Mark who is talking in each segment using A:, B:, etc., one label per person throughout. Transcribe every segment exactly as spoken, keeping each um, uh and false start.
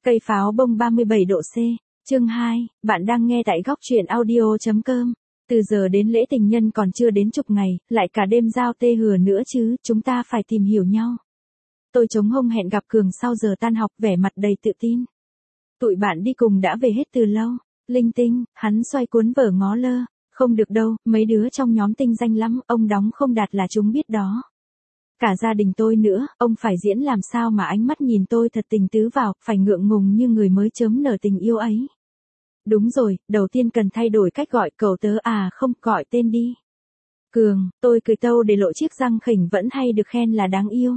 A: Cây pháo bông ba mươi bảy độ C, chương hai, bạn đang nghe tại góc truyện audio.com. Từ giờ đến lễ tình nhân còn chưa đến chục ngày, lại cả đêm giao tê hừa nữa chứ, chúng ta phải tìm hiểu nhau. Tôi chống hông hẹn gặp Cường sau giờ tan học, vẻ mặt đầy tự tin. Tụi bạn đi cùng đã về hết từ lâu. Linh tinh, hắn xoay cuốn vở ngó lơ. Không được đâu, mấy đứa trong nhóm tinh danh lắm, ông đóng không đạt là chúng biết đó. Cả gia đình tôi nữa, ông phải diễn làm sao mà ánh mắt nhìn tôi thật tình tứ vào, phải ngượng ngùng như người mới chớm nở tình yêu ấy. Đúng rồi, đầu tiên cần thay đổi cách gọi cậu tớ à không, gọi tên đi. Cường, tôi cười tâu để lộ chiếc răng khỉnh vẫn hay được khen là đáng yêu.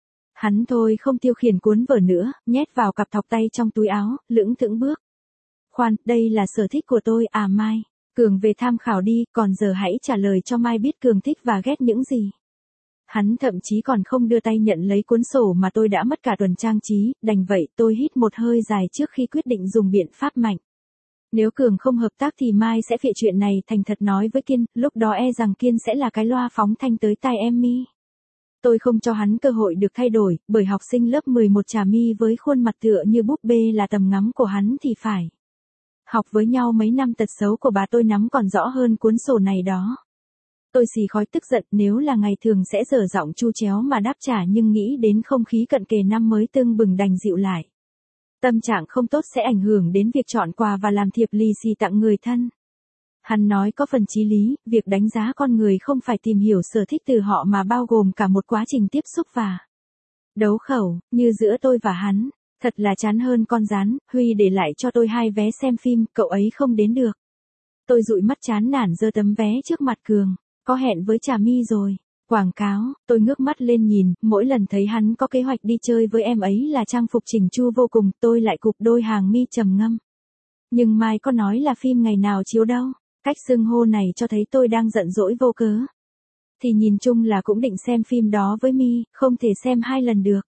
A: Hắn thôi không tiêu khiển cuốn vở nữa, nhét vào cặp thọc tay trong túi áo, lững thững bước. Khoan, đây là sở thích của tôi à Mai. Cường về tham khảo đi, còn giờ hãy trả lời cho Mai biết Cường thích và ghét những gì. Hắn thậm chí còn không đưa tay nhận lấy cuốn sổ mà tôi đã mất cả tuần trang trí, đành vậy tôi hít một hơi dài trước khi quyết định dùng biện pháp mạnh. Nếu Cường không hợp tác thì Mai sẽ phịa chuyện này, thành thật nói với Kiên, lúc đó e rằng Kiên sẽ là cái loa phóng thanh tới tai em mi. Tôi không cho hắn cơ hội được thay đổi, bởi học sinh lớp mười một Trà My với khuôn mặt tựa như búp bê là tầm ngắm của hắn thì phải. Học với nhau mấy năm tật xấu của bà tôi nắm còn rõ hơn cuốn sổ này đó. Tôi xì khói tức giận, nếu là ngày thường sẽ dở giọng chu chéo mà đáp trả, nhưng nghĩ đến không khí cận kề năm mới tưng bừng đành dịu lại. Tâm trạng không tốt sẽ ảnh hưởng đến việc chọn quà và làm thiệp lì xì tặng người thân. Hắn nói có phần chí lý, việc đánh giá con người không phải tìm hiểu sở thích từ họ mà bao gồm cả một quá trình tiếp xúc và đấu khẩu, như giữa tôi và hắn. Thật là chán hơn con rán, Huy để lại cho tôi hai vé xem phim, cậu ấy không đến được. Tôi dụi mắt chán nản giơ tấm vé trước mặt Cường. Có hẹn với Trà My rồi. Quảng cáo, tôi ngước mắt lên nhìn, mỗi lần thấy hắn có kế hoạch đi chơi với em ấy là trang phục chỉnh chu vô cùng, tôi lại cụp đôi hàng mi trầm ngâm. Nhưng Mai có nói là phim ngày nào chiếu đâu, cách xưng hô này cho thấy tôi đang giận dỗi vô cớ. Thì nhìn chung là cũng định xem phim đó với My, không thể xem hai lần được.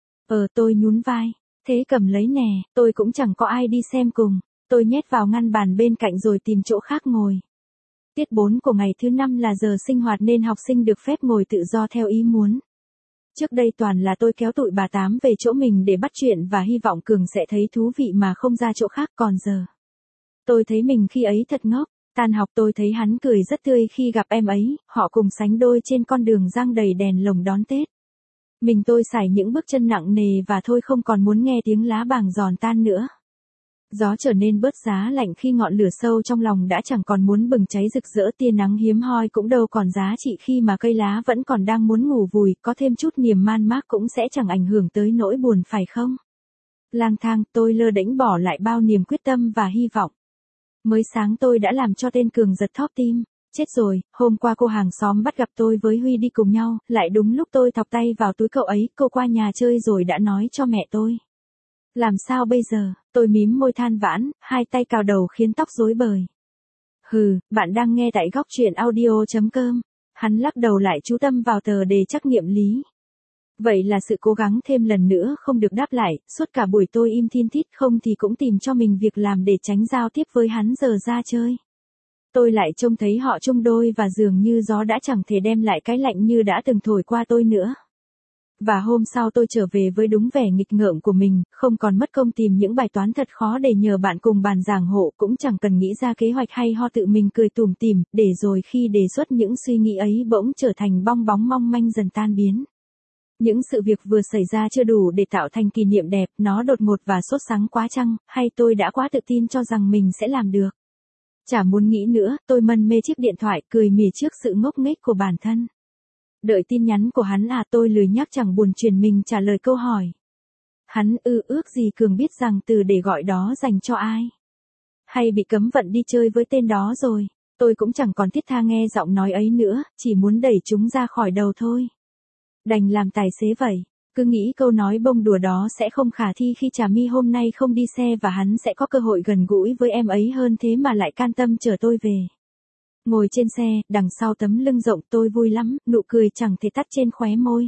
A: Ờ tôi nhún vai, thế cầm lấy nè, tôi cũng chẳng có ai đi xem cùng, tôi nhét vào ngăn bàn bên cạnh rồi tìm chỗ khác ngồi. Tiết bốn của ngày thứ năm là giờ sinh hoạt nên học sinh được phép ngồi tự do theo ý muốn. Trước đây toàn là tôi kéo tụi bà Tám về chỗ mình để bắt chuyện và hy vọng Cường sẽ thấy thú vị mà không ra chỗ khác, còn giờ. Tôi thấy mình khi ấy thật ngốc, tan học tôi thấy hắn cười rất tươi khi gặp em ấy, họ cùng sánh đôi trên con đường răng đầy đèn lồng đón Tết. Mình tôi sải những bước chân nặng nề và thôi không còn muốn nghe tiếng lá bàng giòn tan nữa. Gió trở nên bớt giá lạnh khi ngọn lửa sâu trong lòng đã chẳng còn muốn bừng cháy rực rỡ, tia nắng hiếm hoi cũng đâu còn giá trị khi mà cây lá vẫn còn đang muốn ngủ vùi, có thêm chút niềm man mác cũng sẽ chẳng ảnh hưởng tới nỗi buồn phải không? Lang thang, tôi lơ đễnh bỏ lại bao niềm quyết tâm và hy vọng. Mới sáng tôi đã làm cho tên Cường giật thóp tim. Chết rồi, hôm qua cô hàng xóm bắt gặp tôi với Huy đi cùng nhau, lại đúng lúc tôi thọc tay vào túi cậu ấy, cô qua nhà chơi rồi đã nói cho mẹ tôi. Làm sao bây giờ, tôi mím môi than vãn, hai tay cào đầu khiến tóc rối bời. Hừ, bạn đang nghe tại góc truyện audio.com. Hắn lắc đầu lại chú tâm vào tờ đề trắc nghiệm lý. Vậy là sự cố gắng thêm lần nữa không được đáp lại, suốt cả buổi tôi im thin thít, không thì cũng tìm cho mình việc làm để tránh giao tiếp với hắn giờ ra chơi. Tôi lại trông thấy họ chung đôi và dường như gió đã chẳng thể đem lại cái lạnh như đã từng thổi qua tôi nữa. Và hôm sau tôi trở về với đúng vẻ nghịch ngợm của mình, không còn mất công tìm những bài toán thật khó để nhờ bạn cùng bàn giảng hộ, cũng chẳng cần nghĩ ra kế hoạch hay ho, tự mình cười tủm tỉm, để rồi khi đề xuất những suy nghĩ ấy bỗng trở thành bong bóng mong manh dần tan biến. Những sự việc vừa xảy ra chưa đủ để tạo thành kỷ niệm đẹp, nó đột ngột và sốt sắng quá chăng, hay tôi đã quá tự tin cho rằng mình sẽ làm được. Chả muốn nghĩ nữa, tôi mân mê chiếc điện thoại, cười mỉa trước sự ngốc nghếch của bản thân. Đợi tin nhắn của hắn à, tôi lười nhắc chẳng buồn truyền mình trả lời câu hỏi. Hắn ư ước gì Cường biết rằng từ để gọi đó dành cho ai. Hay bị cấm vận đi chơi với tên đó rồi, tôi cũng chẳng còn thiết tha nghe giọng nói ấy nữa, chỉ muốn đẩy chúng ra khỏi đầu thôi. Đành làm tài xế vậy, cứ nghĩ câu nói bông đùa đó sẽ không khả thi khi Trà My hôm nay không đi xe và hắn sẽ có cơ hội gần gũi với em ấy hơn, thế mà lại can tâm chở tôi về. Ngồi trên xe, đằng sau tấm lưng rộng tôi vui lắm, nụ cười chẳng thể tắt trên khóe môi.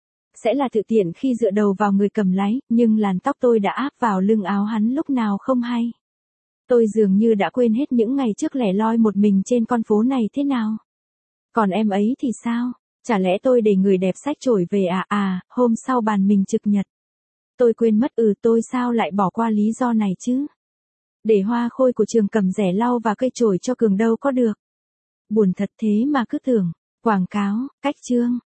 A: Sẽ là tự tiện khi dựa đầu vào người cầm lái, nhưng làn tóc tôi đã áp vào lưng áo hắn lúc nào không hay. Tôi dường như đã quên hết những ngày trước lẻ loi một mình trên con phố này thế nào. Còn em ấy thì sao? Chả lẽ tôi để người đẹp xách chổi về à à, hôm sau bàn mình trực nhật. Tôi quên mất ừ tôi sao lại bỏ qua lý do này chứ. Để hoa khôi của trường cầm rẻ lau và cây chổi cho Cường đâu có được. Buồn thật thế mà cứ tưởng. Quảng cáo, cách chương.